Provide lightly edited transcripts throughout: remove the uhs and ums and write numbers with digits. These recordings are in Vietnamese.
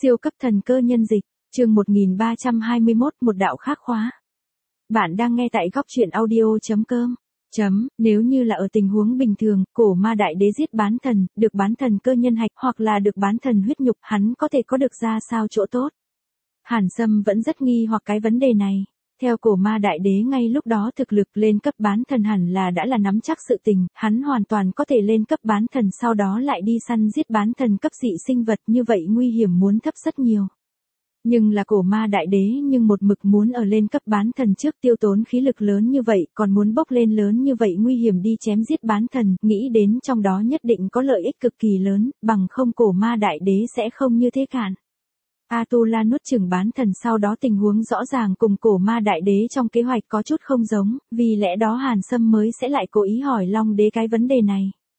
Siêu cấp thần cơ nhân dịch, chương 1321, một đạo khác khóa. Bạn đang nghe tại góc truyện audio.com. Nếu như là ở tình huống bình thường, cổ ma đại đế giết bán thần, được bán thần cơ nhân hạch hoặc là được bán thần huyết nhục, hắn có thể có được ra sao chỗ tốt? Hàn Sâm vẫn rất nghi hoặc cái vấn đề này. Theo cổ ma đại đế ngay lúc đó thực lực lên cấp bán thần hẳn là đã là nắm chắc sự tình, hắn hoàn toàn có thể lên cấp bán thần sau đó lại đi săn giết bán thần cấp dị sinh vật, như vậy nguy hiểm muốn thấp rất nhiều. Nhưng là cổ ma đại đế nhưng một mực muốn ở lên cấp bán thần trước tiêu tốn khí lực lớn như vậy, còn muốn bốc lên lớn như vậy nguy hiểm đi chém giết bán thần, nghĩ đến trong đó nhất định có lợi ích cực kỳ lớn, bằng không cổ ma đại đế sẽ không như thế cản. Atula nuốt chửng bán thần sau đó tình huống rõ ràng cùng cổ ma đại đế trong kế hoạch có chút không giống, vì lẽ đó Hàn Sâm mới sẽ lại cố ý hỏi Long đế cái vấn đề này.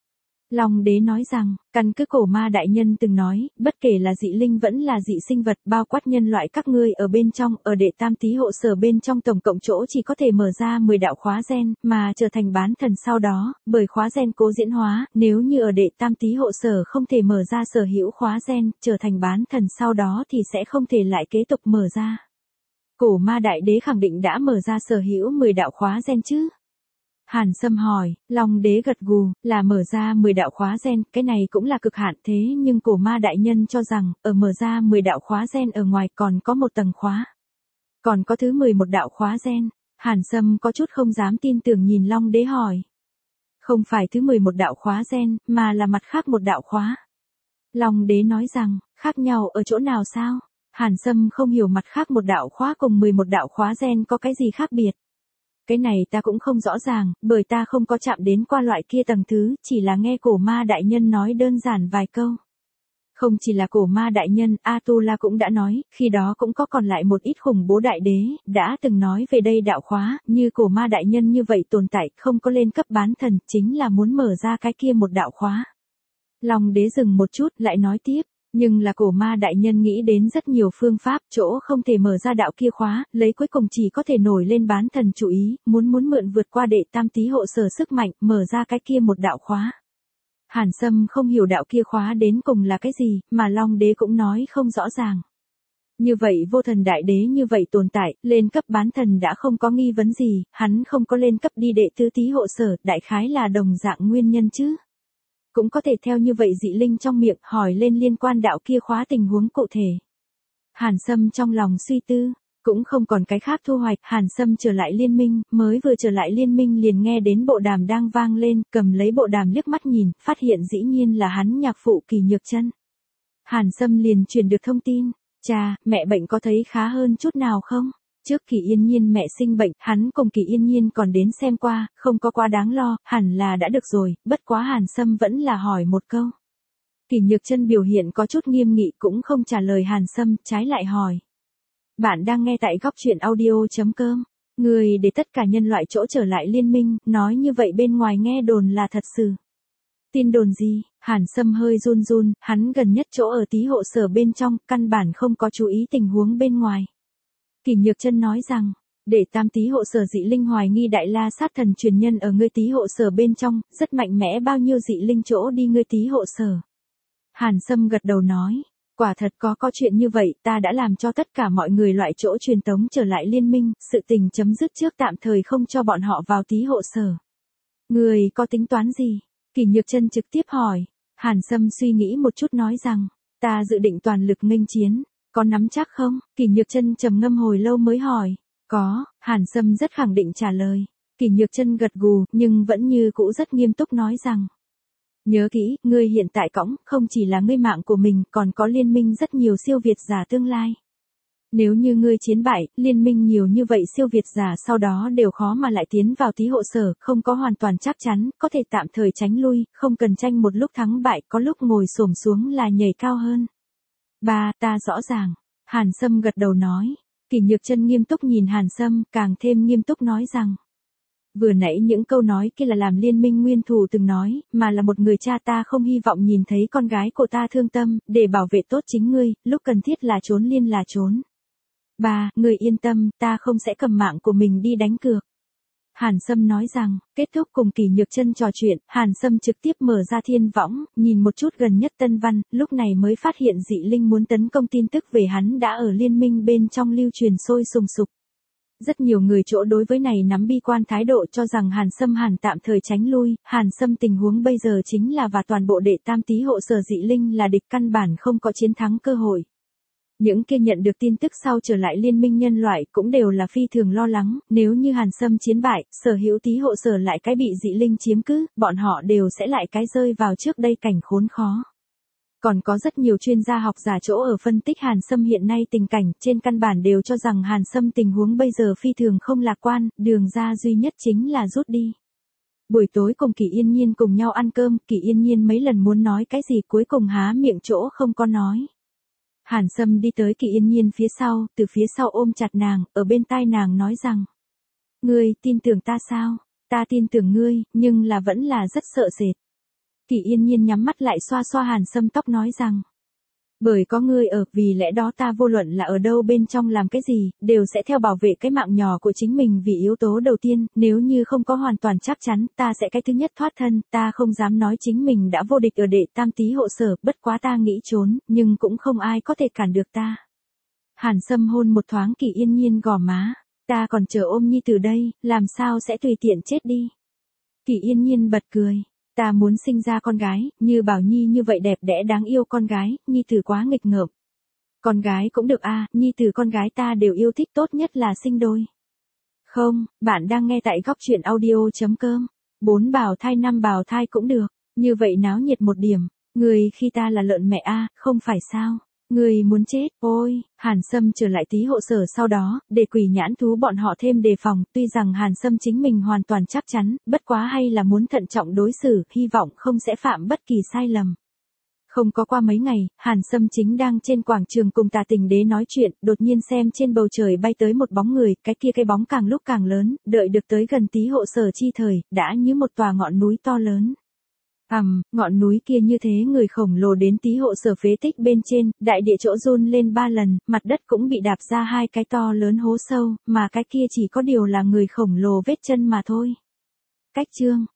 Long đế nói rằng, căn cứ cổ ma đại nhân từng nói, bất kể là dị linh vẫn là dị sinh vật bao quát nhân loại các ngươi ở bên trong, ở đệ tam tí hộ sở bên trong tổng cộng chỗ chỉ có thể mở ra 10 đạo khóa gen, mà trở thành bán thần sau đó, bởi khóa gen cố diễn hóa, nếu như ở đệ tam tí hộ sở không thể mở ra sở hữu khóa gen, trở thành bán thần sau đó thì sẽ không thể lại kế tục mở ra. Cổ ma đại đế khẳng định đã mở ra sở hữu 10 đạo khóa gen chứ? Hàn Sâm hỏi, Long đế gật gù, là mở ra 10 đạo khóa gen, cái này cũng là cực hạn thế nhưng cổ ma đại nhân cho rằng, ở mở ra 10 đạo khóa gen ở ngoài còn có một tầng khóa. Còn có thứ 11 đạo khóa gen, Hàn Sâm có chút không dám tin tưởng nhìn Long đế hỏi. Không phải thứ 11 đạo khóa gen, mà là mặt khác một đạo khóa. Long đế nói rằng, khác nhau ở chỗ nào sao? Hàn Sâm không hiểu mặt khác một đạo khóa cùng 11 đạo khóa gen có cái gì khác biệt. Cái này ta cũng không rõ ràng, bởi ta không có chạm đến qua loại kia tầng thứ, chỉ là nghe cổ ma đại nhân nói đơn giản vài câu. Không chỉ là cổ ma đại nhân, Atula cũng đã nói, khi đó cũng có còn lại một ít khủng bố đại đế, đã từng nói về đây đạo khóa, như cổ ma đại nhân như vậy tồn tại, không có lên cấp bán thần, chính là muốn mở ra cái kia một đạo khóa. Long đế dừng một chút, lại nói tiếp. Nhưng là cổ ma đại nhân nghĩ đến rất nhiều phương pháp, chỗ không thể mở ra đạo kia khóa, lấy cuối cùng chỉ có thể nổi lên bán thần chủ ý, muốn mượn vượt qua đệ tam tí hộ sở sức mạnh, mở ra cái kia một đạo khóa. Hàn Sâm không hiểu đạo kia khóa đến cùng là cái gì, mà Long đế cũng nói không rõ ràng. Như vậy vô thần đại đế như vậy tồn tại, lên cấp bán thần đã không có nghi vấn gì, hắn không có lên cấp đi đệ tứ tí hộ sở, đại khái là đồng dạng nguyên nhân chứ. Cũng có thể theo như vậy dị linh trong miệng hỏi lên liên quan đạo kia khóa tình huống cụ thể. Hàn Sâm trong lòng suy tư, cũng không còn cái khác thu hoạch, Hàn Sâm trở lại liên minh, mới vừa trở lại liên minh liền nghe đến bộ đàm đang vang lên, cầm lấy bộ đàm liếc mắt nhìn, phát hiện dĩ nhiên là hắn nhạc phụ Kỳ Nhược Chân. Hàn Sâm liền truyền được thông tin, cha, mẹ bệnh có thấy khá hơn chút nào không? Trước Kỳ Yên Nhiên mẹ sinh bệnh, hắn cùng Kỳ Yên Nhiên còn đến xem qua, không có quá đáng lo, hẳn là đã được rồi, bất quá Hàn Sâm vẫn là hỏi một câu. Kỳ Nhược Chân biểu hiện có chút nghiêm nghị cũng không trả lời Hàn Sâm, trái lại hỏi. Bạn đang nghe tại góc truyện audio.com, người để tất cả nhân loại chỗ trở lại liên minh, nói như vậy bên ngoài nghe đồn là thật sự. Tin đồn gì? Hàn Sâm hơi run run, hắn gần nhất chỗ ở tí hộ sở bên trong, căn bản không có chú ý tình huống bên ngoài. Kỳ Nhược Chân nói rằng, để tam tí hộ sở dị linh hoài nghi đại la sát thần truyền nhân ở ngươi tí hộ sở bên trong, rất mạnh mẽ bao nhiêu dị linh chỗ đi ngươi tí hộ sở. Hàn Sâm gật đầu nói, quả thật có chuyện như vậy, ta đã làm cho tất cả mọi người loại chỗ truyền tống trở lại liên minh, sự tình chấm dứt trước tạm thời không cho bọn họ vào tí hộ sở. Người có tính toán gì? Kỳ Nhược Chân trực tiếp hỏi. Hàn Sâm suy nghĩ một chút nói rằng, ta dự định toàn lực nghênh chiến. Có nắm chắc không? Kỳ Nhược Chân trầm ngâm hồi lâu mới hỏi. Có, Hàn Sâm rất khẳng định trả lời. Kỳ Nhược Chân gật gù, nhưng vẫn như cũ rất nghiêm túc nói rằng. Nhớ kỹ, ngươi hiện tại cõng, không chỉ là ngươi mạng của mình, còn có liên minh rất nhiều siêu việt giả tương lai. Nếu như ngươi chiến bại, liên minh nhiều như vậy siêu việt giả sau đó đều khó mà lại tiến vào tí hộ sở, không có hoàn toàn chắc chắn, có thể tạm thời tránh lui, không cần tranh một lúc thắng bại, có lúc ngồi xổm xuống là nhảy cao hơn. Ba, ta rõ ràng. Hàn Sâm gật đầu nói. Kỳ Nhược Chân nghiêm túc nhìn Hàn Sâm, càng thêm nghiêm túc nói rằng. Vừa nãy những câu nói kia là làm liên minh nguyên thủ từng nói, mà là một người cha ta không hy vọng nhìn thấy con gái của ta thương tâm, để bảo vệ tốt chính ngươi, lúc cần thiết là trốn liên là trốn. Ba, ngươi yên tâm, ta không sẽ cầm mạng của mình đi đánh cược. Hàn Sâm nói rằng, kết thúc cùng Kỷ Nhược Chân trò chuyện, Hàn Sâm trực tiếp mở ra thiên võng, nhìn một chút gần nhất tân văn, lúc này mới phát hiện dị linh muốn tấn công tin tức về hắn đã ở liên minh bên trong lưu truyền sôi sùng sục. Rất nhiều người chỗ đối với này nắm bi quan thái độ cho rằng Hàn Sâm hẳn tạm thời tránh lui, Hàn Sâm tình huống bây giờ chính là và toàn bộ đệ tam tý hộ sở dị linh là địch căn bản không có chiến thắng cơ hội. Những kia nhận được tin tức sau trở lại liên minh nhân loại cũng đều là phi thường lo lắng, nếu như Hàn Sâm chiến bại, sở hữu tý hộ sở lại cái bị dị linh chiếm cứ, bọn họ đều sẽ lại cái rơi vào trước đây cảnh khốn khó. Còn có rất nhiều chuyên gia học giả chỗ ở phân tích Hàn Sâm hiện nay tình cảnh, trên căn bản đều cho rằng Hàn Sâm tình huống bây giờ phi thường không lạc quan, đường ra duy nhất chính là rút đi. Buổi tối cùng Kỷ Yên Nhiên cùng nhau ăn cơm, Kỷ Yên Nhiên mấy lần muốn nói cái gì cuối cùng há miệng chỗ không có nói. Hàn Sâm đi tới Kỷ Yên Nhiên phía sau, từ phía sau ôm chặt nàng, ở bên tai nàng nói rằng: "Ngươi tin tưởng ta sao? Ta tin tưởng ngươi, nhưng là vẫn là rất sợ sệt." Kỷ Yên Nhiên nhắm mắt lại xoa xoa Hàn Sâm tóc nói rằng: "Bởi có ngươi ở, vì lẽ đó ta vô luận là ở đâu bên trong làm cái gì, đều sẽ theo bảo vệ cái mạng nhỏ của chính mình vì yếu tố đầu tiên, nếu như không có hoàn toàn chắc chắn, ta sẽ cái thứ nhất thoát thân, ta không dám nói chính mình đã vô địch ở đệ tam tý hộ sở, bất quá ta nghĩ trốn, nhưng cũng không ai có thể cản được ta." Hàn Sâm hôn một thoáng Kỷ Yên Nhiên gò má, "Ta còn chờ ôm nhi từ đây, làm sao sẽ tùy tiện chết đi." Kỷ Yên Nhiên bật cười. "Ta muốn sinh ra con gái, như Bảo Nhi như vậy đẹp đẽ đáng yêu con gái, nhi tử quá nghịch ngợm." "Con gái cũng được a, nhi tử con gái ta đều yêu thích, tốt nhất là sinh đôi." Không, bạn đang nghe tại góc truyện audio.com. 4 bào thai 5 bào thai cũng được, như vậy náo nhiệt một điểm. Người khi ta là lợn mẹ a, không phải sao? Người muốn chết, ôi. Hàn Sâm trở lại tý hộ sở sau đó, để Quỷ Nhãn Thú bọn họ thêm đề phòng, tuy rằng Hàn Sâm chính mình hoàn toàn chắc chắn, bất quá hay là muốn thận trọng đối xử, hy vọng không sẽ phạm bất kỳ sai lầm. Không có qua mấy ngày, Hàn Sâm chính đang trên quảng trường cùng Tà Tình Đế nói chuyện, đột nhiên xem trên bầu trời bay tới một bóng người, cái bóng càng lúc càng lớn, đợi được tới gần tý hộ sở chi thời, đã như một tòa ngọn núi to lớn. Ngọn núi kia như thế người khổng lồ đến tý hộ sở phế tích bên trên, đại địa chỗ run lên 3 lần, mặt đất cũng bị đạp ra 2 cái to lớn hố sâu, mà cái kia chỉ có điều là người khổng lồ vết chân mà thôi. Cách chương